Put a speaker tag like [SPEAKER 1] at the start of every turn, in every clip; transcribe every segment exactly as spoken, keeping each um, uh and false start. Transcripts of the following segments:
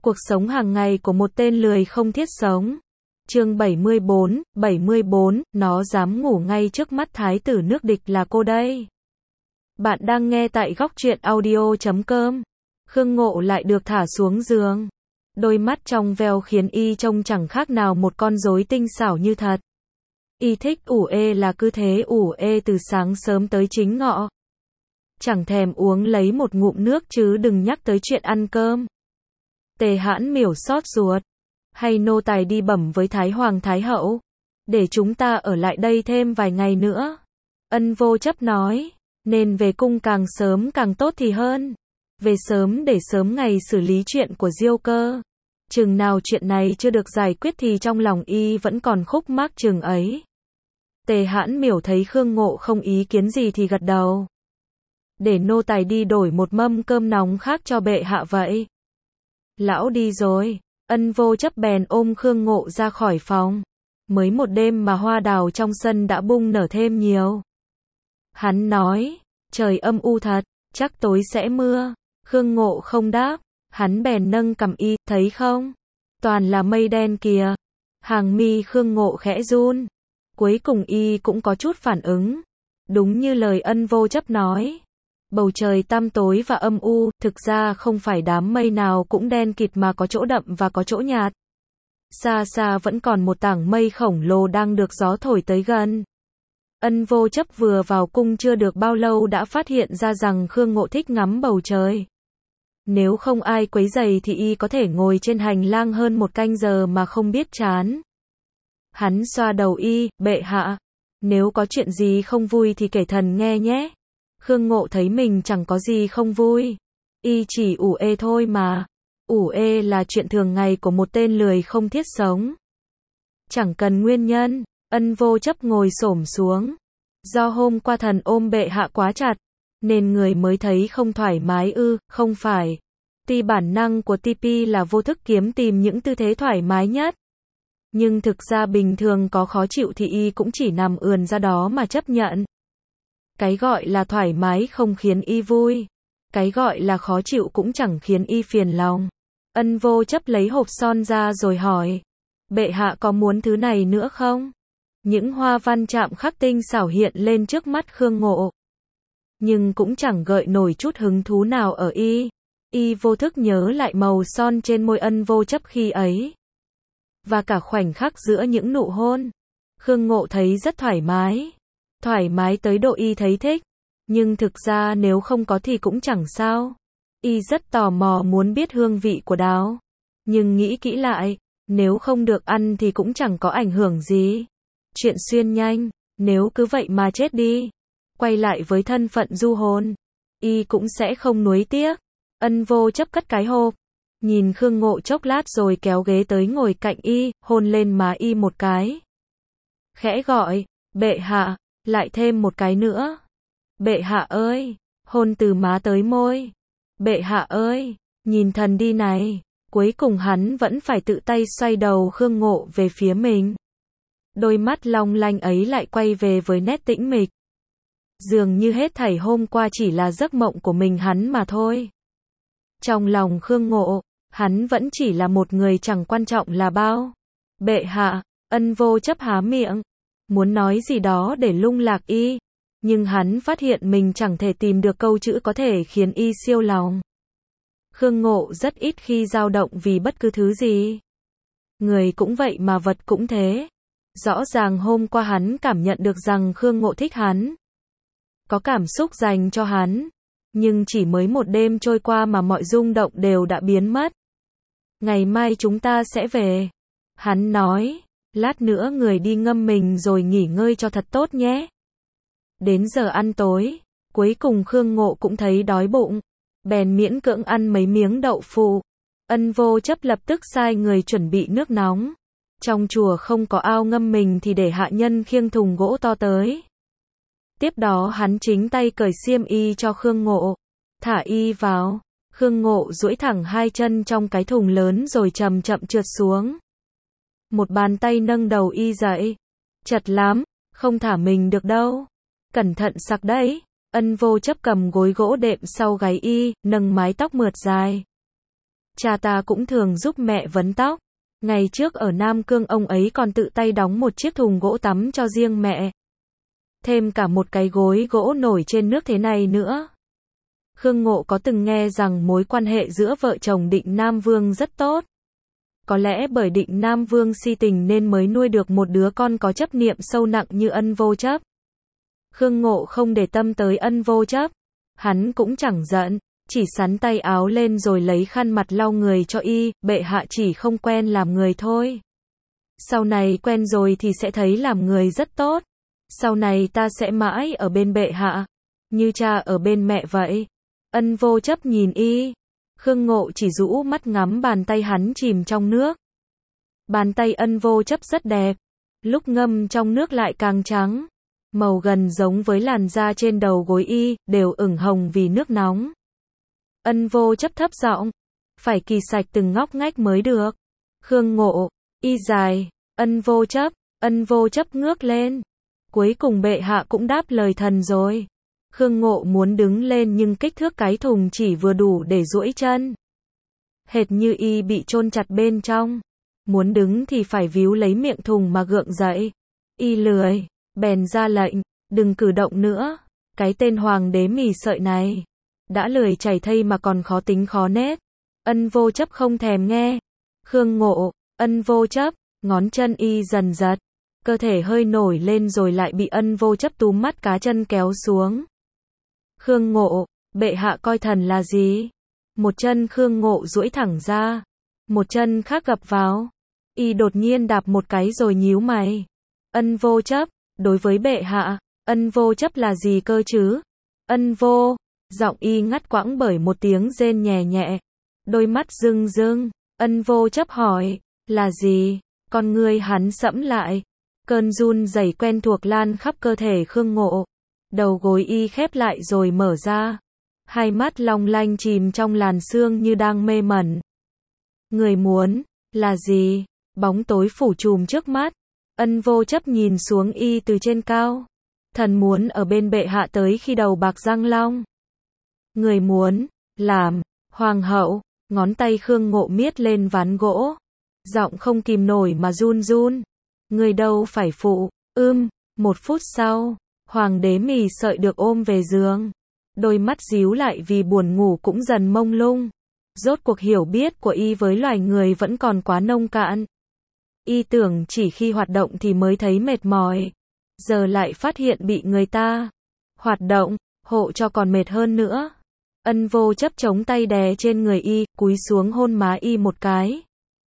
[SPEAKER 1] Cuộc sống hàng ngày của một tên lười không thiết sống. Chương bảy mươi bốn, bảy mươi bốn, nó dám ngủ ngay trước mắt thái tử nước địch là cô đây. Bạn đang nghe tại góc truyện audio chấm com. Khương Ngộ lại được thả xuống giường. Đôi mắt trong veo khiến y trông chẳng khác nào một con rối tinh xảo như thật. Y thích ủ ê là cứ thế ủ ê từ sáng sớm tới chính ngọ. Chẳng thèm uống lấy một ngụm nước chứ đừng nhắc tới chuyện ăn cơm. Tề Hãn Miểu xót ruột. Hay nô tài đi bẩm với Thái Hoàng Thái Hậu, để chúng ta ở lại đây thêm vài ngày nữa. Ân Vô Chấp nói, nên về cung càng sớm càng tốt thì hơn. Về sớm để sớm ngày xử lý chuyện của Diêu Cơ. Chừng nào chuyện này chưa được giải quyết thì trong lòng y vẫn còn khúc mắc chừng ấy. Tề Hãn Miểu thấy Khương Ngộ không ý kiến gì thì gật đầu. Để nô tài đi đổi một mâm cơm nóng khác cho bệ hạ vậy. Lão đi rồi. Ân Vô Chấp bèn ôm Khương Ngộ ra khỏi phòng. Mới một đêm mà hoa đào trong sân đã bung nở thêm nhiều. Hắn nói, trời âm u thật, chắc tối sẽ mưa. Khương Ngộ không đáp, hắn bèn nâng cằm y, thấy không? Toàn là mây đen kìa. Hàng mi Khương Ngộ khẽ run. Cuối cùng y cũng có chút phản ứng. Đúng như lời Ân Vô Chấp nói. Bầu trời tăm tối và âm u, thực ra không phải đám mây nào cũng đen kịt mà có chỗ đậm và có chỗ nhạt. Xa xa vẫn còn một tảng mây khổng lồ đang được gió thổi tới gần. Ân Vô Chấp vừa vào cung chưa được bao lâu đã phát hiện ra rằng Khương Ngộ thích ngắm bầu trời. Nếu không ai quấy rầy thì y có thể ngồi trên hành lang hơn một canh giờ mà không biết chán. Hắn xoa đầu y, bệ hạ, nếu có chuyện gì không vui thì kể thần nghe nhé. Khương Ngộ thấy mình chẳng có gì không vui. Y chỉ ủ ê thôi mà. Ủ ê là chuyện thường ngày của một tên lười không thiết sống. Chẳng cần nguyên nhân. Ân Vô Chấp ngồi xổm xuống. Do hôm qua thần ôm bệ hạ quá chặt, nên người mới thấy không thoải mái ư, không phải. Tuy bản năng của tê pê là vô thức kiếm tìm những tư thế thoải mái nhất. Nhưng thực ra bình thường có khó chịu thì y cũng chỉ nằm ườn ra đó mà chấp nhận. Cái gọi là thoải mái không khiến y vui. Cái gọi là khó chịu cũng chẳng khiến y phiền lòng. Ân Vô Chấp lấy hộp son ra rồi hỏi. Bệ hạ có muốn thứ này nữa không? Những hoa văn chạm khắc tinh xảo hiện lên trước mắt Khương Ngộ. Nhưng cũng chẳng gợi nổi chút hứng thú nào ở y. Y vô thức nhớ lại màu son trên môi Ân Vô Chấp khi ấy. Và cả khoảnh khắc giữa những nụ hôn. Khương Ngộ thấy rất thoải mái. Thoải mái tới độ y thấy thích. Nhưng thực ra nếu không có thì cũng chẳng sao. Y rất tò mò muốn biết hương vị của đào. Nhưng nghĩ kỹ lại, nếu không được ăn thì cũng chẳng có ảnh hưởng gì. Chuyện xuyên nhanh, nếu cứ vậy mà chết đi. Quay lại với thân phận du hồn. Y cũng sẽ không nuối tiếc. Ân Vô Chấp cất cái hộp. Nhìn Khương Ngộ chốc lát rồi kéo ghế tới ngồi cạnh y, hôn lên má y một cái. Khẽ gọi, bệ hạ. Lại thêm một cái nữa. Bệ hạ ơi, hôn từ má tới môi. Bệ hạ ơi, nhìn thần đi này. Cuối cùng hắn vẫn phải tự tay xoay đầu Khương Ngộ về phía mình. Đôi mắt long lanh ấy lại quay về với nét tĩnh mịch. Dường như hết thảy hôm qua chỉ là giấc mộng của mình hắn mà thôi. Trong lòng Khương Ngộ, hắn vẫn chỉ là một người chẳng quan trọng là bao. Bệ hạ, Ân Vô Chấp há miệng. Muốn nói gì đó để lung lạc y. Nhưng hắn phát hiện mình chẳng thể tìm được câu chữ có thể khiến y siêu lòng. Khương Ngộ rất ít khi dao động vì bất cứ thứ gì. Người cũng vậy mà vật cũng thế. Rõ ràng hôm qua hắn cảm nhận được rằng Khương Ngộ thích hắn. Có cảm xúc dành cho hắn. Nhưng chỉ mới một đêm trôi qua mà mọi rung động đều đã biến mất. Ngày mai chúng ta sẽ về. Hắn nói. Lát nữa người đi ngâm mình rồi nghỉ ngơi cho thật tốt nhé. Đến giờ ăn tối, cuối cùng Khương Ngộ cũng thấy đói bụng. Bèn miễn cưỡng ăn mấy miếng đậu phụ. Ân Vô Chấp lập tức sai người chuẩn bị nước nóng. Trong chùa không có ao ngâm mình thì để hạ nhân khiêng thùng gỗ to tới. Tiếp đó hắn chính tay cởi xiêm y cho Khương Ngộ. Thả y vào. Khương Ngộ duỗi thẳng hai chân trong cái thùng lớn rồi chậm chậm trượt xuống. Một bàn tay nâng đầu y dậy. Chật lắm, không thả mình được đâu. Cẩn thận sặc đấy. Ân Vô Chấp cầm gối gỗ đệm sau gáy y, nâng mái tóc mượt dài. Cha ta cũng thường giúp mẹ vấn tóc. Ngày trước ở Nam Cương ông ấy còn tự tay đóng một chiếc thùng gỗ tắm cho riêng mẹ. Thêm cả một cái gối gỗ nổi trên nước thế này nữa. Khương Ngộ có từng nghe rằng mối quan hệ giữa vợ chồng Định Nam Vương rất tốt. Có lẽ bởi Định Nam Vương si tình nên mới nuôi được một đứa con có chấp niệm sâu nặng như Ân Vô Chấp. Khương Ngộ không để tâm tới Ân Vô Chấp. Hắn cũng chẳng giận, chỉ xắn tay áo lên rồi lấy khăn mặt lau người cho y, bệ hạ chỉ không quen làm người thôi. Sau này quen rồi thì sẽ thấy làm người rất tốt. Sau này ta sẽ mãi ở bên bệ hạ, như cha ở bên mẹ vậy. Ân Vô Chấp nhìn y. Khương Ngộ chỉ rũ mắt ngắm bàn tay hắn chìm trong nước. Bàn tay Ân Vô Chấp rất đẹp. Lúc ngâm trong nước lại càng trắng. Màu gần giống với làn da trên đầu gối y, đều ửng hồng vì nước nóng. Ân Vô Chấp thấp giọng. Phải kỳ sạch từng ngóc ngách mới được. Khương Ngộ, y dài. Ân Vô Chấp, Ân Vô Chấp ngước lên. Cuối cùng bệ hạ cũng đáp lời thần rồi. Khương Ngộ muốn đứng lên nhưng kích thước cái thùng chỉ vừa đủ để duỗi chân. Hệt như y bị chôn chặt bên trong. Muốn đứng thì phải víu lấy miệng thùng mà gượng dậy. Y lười, bèn ra lệnh, đừng cử động nữa. Cái tên hoàng đế mì sợi này. Đã lười chảy thây mà còn khó tính khó nết. Ân Vô Chấp không thèm nghe. Khương Ngộ, Ân Vô Chấp, ngón chân y dần giật. Cơ thể hơi nổi lên rồi lại bị Ân Vô Chấp túm mắt cá chân kéo xuống. Khương Ngộ, bệ hạ coi thần là gì? Một chân Khương Ngộ duỗi thẳng ra. Một chân khác gập vào. Y đột nhiên đạp một cái rồi nhíu mày. Ân Vô Chấp, đối với bệ hạ, Ân Vô Chấp là gì cơ chứ? Ân Vô, giọng y ngắt quãng bởi một tiếng rên nhẹ nhẹ. Đôi mắt rưng rưng. Ân Vô Chấp hỏi, là gì? Con ngươi hắn sẫm lại. Cơn run rẩy quen thuộc lan khắp cơ thể Khương Ngộ. Đầu gối y khép lại rồi mở ra. Hai mắt long lanh chìm trong làn sương như đang mê mẩn. Người muốn, là gì? Bóng tối phủ trùm trước mắt. Ân Vô Chấp nhìn xuống y từ trên cao. Thần muốn ở bên bệ hạ tới khi đầu bạc răng long. Người muốn, làm, hoàng hậu. Ngón tay Khương Ngộ miết lên ván gỗ. Giọng không kìm nổi mà run run. Người đâu phải phụ, ưm, một phút sau. Hoàng đế mì sợi được ôm về giường. Đôi mắt díu lại vì buồn ngủ cũng dần mông lung. Rốt cuộc hiểu biết của y với loài người vẫn còn quá nông cạn. Y tưởng chỉ khi hoạt động thì mới thấy mệt mỏi. Giờ lại phát hiện bị người ta hoạt động, hộ cho còn mệt hơn nữa. Ân Vô Chấp chống tay đè trên người y, cúi xuống hôn má y một cái.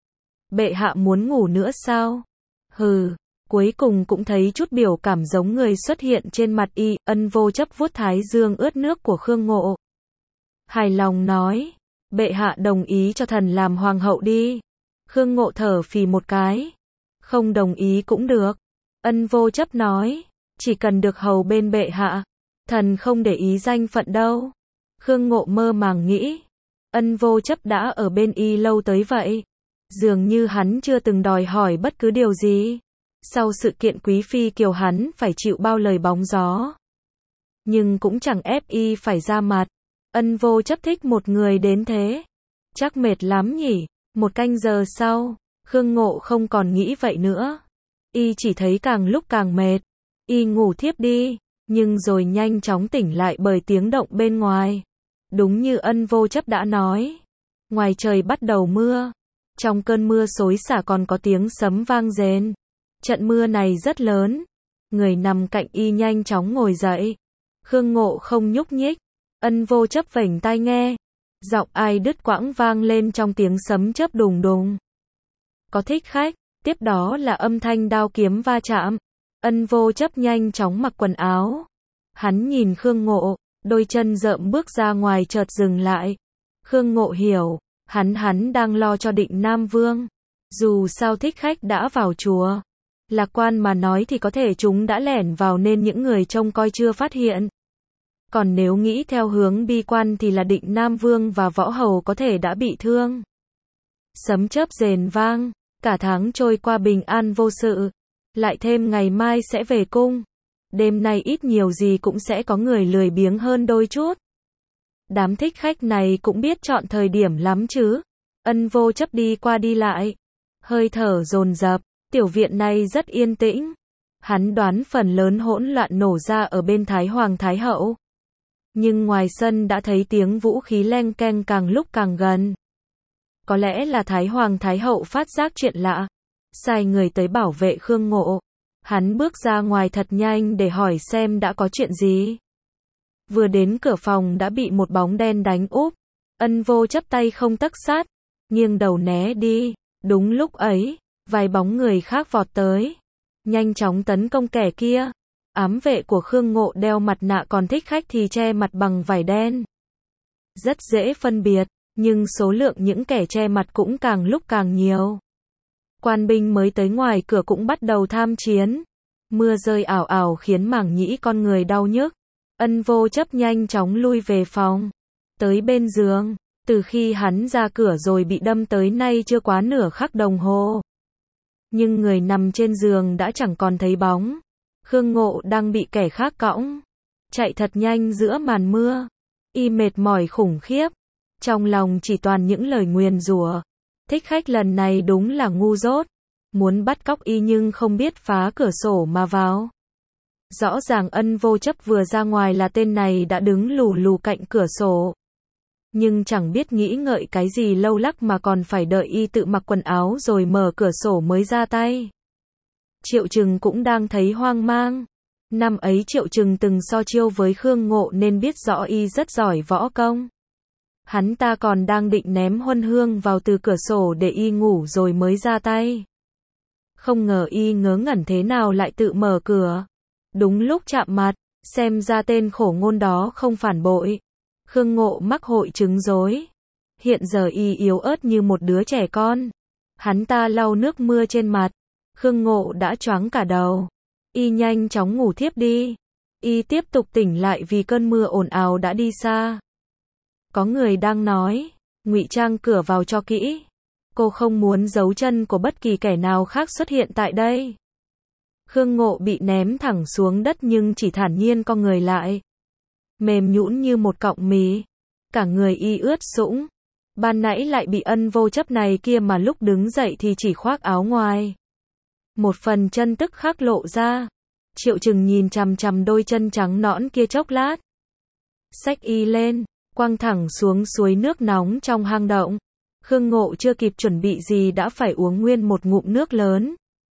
[SPEAKER 1] Bệ hạ muốn ngủ nữa sao? Hừ. Cuối cùng cũng thấy chút biểu cảm giống người xuất hiện trên mặt y. Ân Vô Chấp vuốt thái dương ướt nước của Khương Ngộ. Hài lòng nói, bệ hạ đồng ý cho thần làm hoàng hậu đi. Khương Ngộ thở phì một cái. Không đồng ý cũng được. Ân Vô Chấp nói, chỉ cần được hầu bên bệ hạ, thần không để ý danh phận đâu. Khương Ngộ mơ màng nghĩ, Ân Vô Chấp đã ở bên y lâu tới vậy. Dường như hắn chưa từng đòi hỏi bất cứ điều gì. Sau sự kiện quý phi kiều hắn phải chịu bao lời bóng gió. Nhưng cũng chẳng ép y phải ra mặt. Ân Vô Chấp thích một người đến thế. Chắc mệt lắm nhỉ. Một canh giờ sau, Khương Ngộ không còn nghĩ vậy nữa. Y chỉ thấy càng lúc càng mệt. Y ngủ thiếp đi, nhưng rồi nhanh chóng tỉnh lại bởi tiếng động bên ngoài. Đúng như Ân Vô Chấp đã nói. Ngoài trời bắt đầu mưa. Trong cơn mưa xối xả còn có tiếng sấm vang rền. Trận mưa này rất lớn. Người nằm cạnh y nhanh chóng ngồi dậy. Khương Ngộ không nhúc nhích. Ân Vô Chấp vểnh tai nghe. Giọng ai đứt quãng vang lên trong tiếng sấm chớp đùng đùng. Có thích khách. Tiếp đó là âm thanh đao kiếm va chạm. Ân Vô Chấp nhanh chóng mặc quần áo. Hắn nhìn Khương Ngộ. Đôi chân rợm bước ra ngoài chợt dừng lại. Khương Ngộ hiểu. Hắn hắn đang lo cho Định Nam Vương. Dù sao thích khách đã vào chùa. Lạc quan mà nói thì có thể chúng đã lẻn vào nên những người trông coi chưa phát hiện. Còn nếu nghĩ theo hướng bi quan thì là Định Nam Vương và Võ Hầu có thể đã bị thương. Sấm chớp rền vang, cả tháng trôi qua bình an vô sự. Lại thêm ngày mai sẽ về cung. Đêm nay ít nhiều gì cũng sẽ có người lười biếng hơn đôi chút. Đám thích khách này cũng biết chọn thời điểm lắm chứ. Ân Vô Chấp đi qua đi lại, hơi thở dồn dập, tiểu viện này rất yên tĩnh. Hắn đoán phần lớn hỗn loạn nổ ra ở bên Thái Hoàng Thái Hậu. Nhưng ngoài sân đã thấy tiếng vũ khí leng keng càng lúc càng gần. Có lẽ là Thái Hoàng Thái Hậu phát giác chuyện lạ, sai người tới bảo vệ Khương Ngộ. Hắn bước ra ngoài thật nhanh để hỏi xem đã có chuyện gì. Vừa đến cửa phòng đã bị một bóng đen đánh úp. Ân Vô Chấp tay không tấc sát, nghiêng đầu né đi. Đúng lúc ấy, vài bóng người khác vọt tới, nhanh chóng tấn công kẻ kia. Ám vệ của Khương Ngộ đeo mặt nạ, còn thích khách thì che mặt bằng vải đen. Rất dễ phân biệt, nhưng số lượng những kẻ che mặt cũng càng lúc càng nhiều. Quan binh mới tới ngoài cửa cũng bắt đầu tham chiến. Mưa rơi ảo ảo khiến màng nhĩ con người đau nhức. Ân Vô Chấp nhanh chóng lui về phòng, tới bên giường. Từ khi hắn ra cửa rồi bị đâm tới nay chưa quá nửa khắc đồng hồ. Nhưng người nằm trên giường đã chẳng còn thấy bóng. Khương Ngộ đang bị kẻ khác cõng, chạy thật nhanh giữa màn mưa. Y mệt mỏi khủng khiếp, trong lòng chỉ toàn những lời nguyền rủa. Thích khách lần này đúng là ngu dốt, muốn bắt cóc y nhưng không biết phá cửa sổ mà vào. Rõ ràng Ân Vô Chấp vừa ra ngoài là tên này đã đứng lù lù cạnh cửa sổ. Nhưng chẳng biết nghĩ ngợi cái gì lâu lắc mà còn phải đợi y tự mặc quần áo rồi mở cửa sổ mới ra tay. Triệu Trừng cũng đang thấy hoang mang. Năm ấy Triệu Trừng từng so chiêu với Khương Ngộ nên biết rõ y rất giỏi võ công. Hắn ta còn đang định ném huân hương vào từ cửa sổ để y ngủ rồi mới ra tay. Không ngờ y ngớ ngẩn thế nào lại tự mở cửa. Đúng lúc chạm mặt, xem ra tên khổ ngôn đó không phản bội. Khương Ngộ mắc hội chứng rối. Hiện giờ y yếu ớt như một đứa trẻ con. Hắn ta lau nước mưa trên mặt. Khương Ngộ đã choáng cả đầu. Y nhanh chóng ngủ thiếp đi. Y tiếp tục tỉnh lại vì cơn mưa ồn ào đã đi xa. Có người đang nói, ngụy trang cửa vào cho kỹ. Cô không muốn dấu chân của bất kỳ kẻ nào khác xuất hiện tại đây. Khương Ngộ bị ném thẳng xuống đất nhưng chỉ thản nhiên co người lại. Mềm nhũn như một cọng mì. Cả người y ướt sũng. Ban nãy lại bị Ân Vô Chấp này kia mà lúc đứng dậy thì chỉ khoác áo ngoài. Một phần chân tức khắc lộ ra. Triệu Trừng nhìn chằm chằm đôi chân trắng nõn kia chốc lát. Xách y lên, quăng thẳng xuống suối nước nóng trong hang động. Khương Ngộ chưa kịp chuẩn bị gì đã phải uống nguyên một ngụm nước lớn.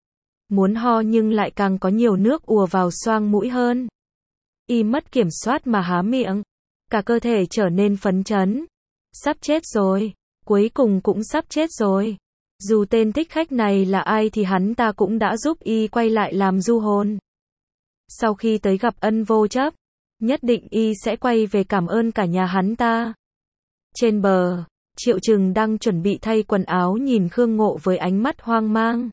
[SPEAKER 1] Muốn ho nhưng lại càng có nhiều nước ùa vào xoang mũi hơn. Y mất kiểm soát mà há miệng. Cả cơ thể trở nên phấn chấn. Sắp chết rồi. Cuối cùng cũng sắp chết rồi. Dù tên thích khách này là ai thì hắn ta cũng đã giúp y quay lại làm du hồn. Sau khi tới gặp Ân Vô Chấp, nhất định y sẽ quay về cảm ơn cả nhà hắn ta. Trên bờ, Triệu Trừng đang chuẩn bị thay quần áo nhìn Khương Ngộ với ánh mắt hoang mang.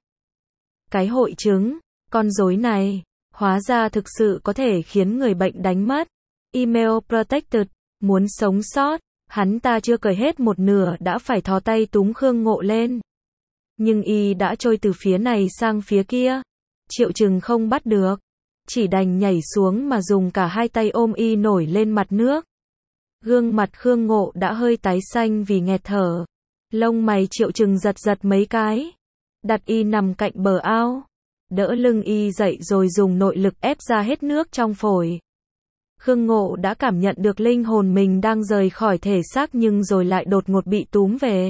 [SPEAKER 1] Cái hội chứng, con rối này, hóa ra thực sự có thể khiến người bệnh đánh mất. Email protected, muốn sống sót, hắn ta chưa cởi hết một nửa đã phải thò tay túm Khương Ngộ lên. Nhưng y đã trôi từ phía này sang phía kia. Triệu Trừng không bắt được, chỉ đành nhảy xuống mà dùng cả hai tay ôm y nổi lên mặt nước. Gương mặt Khương Ngộ đã hơi tái xanh vì nghẹt thở. Lông mày Triệu Trừng giật giật mấy cái. Đặt y nằm cạnh bờ ao. Đỡ lưng y dậy rồi dùng nội lực ép ra hết nước trong phổi. Khương Ngộ đã cảm nhận được linh hồn mình đang rời khỏi thể xác nhưng rồi lại đột ngột bị túm về.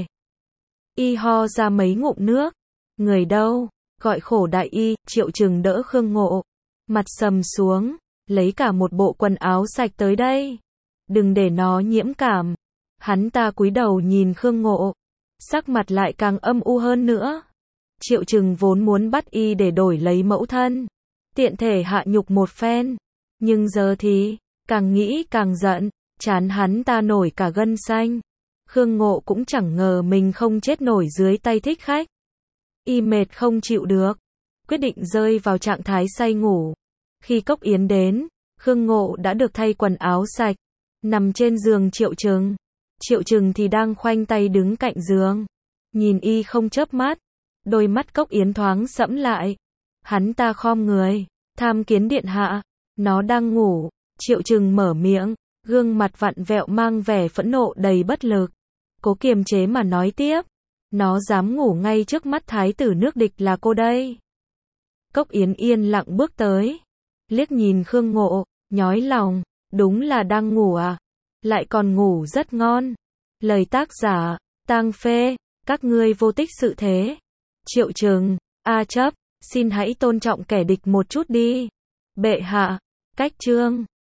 [SPEAKER 1] Y ho ra mấy ngụm nước. Người đâu? Gọi khổ đại y. Triệu Trừng đỡ Khương Ngộ. Mặt sầm xuống. Lấy cả một bộ quần áo sạch tới đây. Đừng để nó nhiễm cảm. Hắn ta cúi đầu nhìn Khương Ngộ. Sắc mặt lại càng âm u hơn nữa. Triệu Trừng vốn muốn bắt y để đổi lấy mẫu thân. Tiện thể hạ nhục một phen. Nhưng giờ thì, càng nghĩ càng giận. Chán hắn ta nổi cả gân xanh. Khương Ngộ cũng chẳng ngờ mình không chết nổi dưới tay thích khách. Y mệt không chịu được. Quyết định rơi vào trạng thái say ngủ. Khi Cốc Yến đến, Khương Ngộ đã được thay quần áo sạch. Nằm trên giường Triệu Trừng. Triệu Trừng thì đang khoanh tay đứng cạnh giường. Nhìn y không chớp mắt. Đôi mắt Cốc Yến thoáng sẫm lại. Hắn ta khom người. Tham kiến điện hạ. Nó đang ngủ. Triệu Trừng mở miệng. Gương mặt vặn vẹo mang vẻ phẫn nộ đầy bất lực. Cố kiềm chế mà nói tiếp. Nó dám ngủ ngay trước mắt thái tử nước địch là cô đây. Cốc Yến yên lặng bước tới, liếc nhìn Khương Ngộ, nhói lòng, đúng là đang ngủ à, lại còn ngủ rất ngon. Lời tác giả, Tang Phê, các ngươi vô tích sự thế. Triệu Trừng, A Chấp, xin hãy tôn trọng kẻ địch một chút đi. Bệ hạ, cách chương.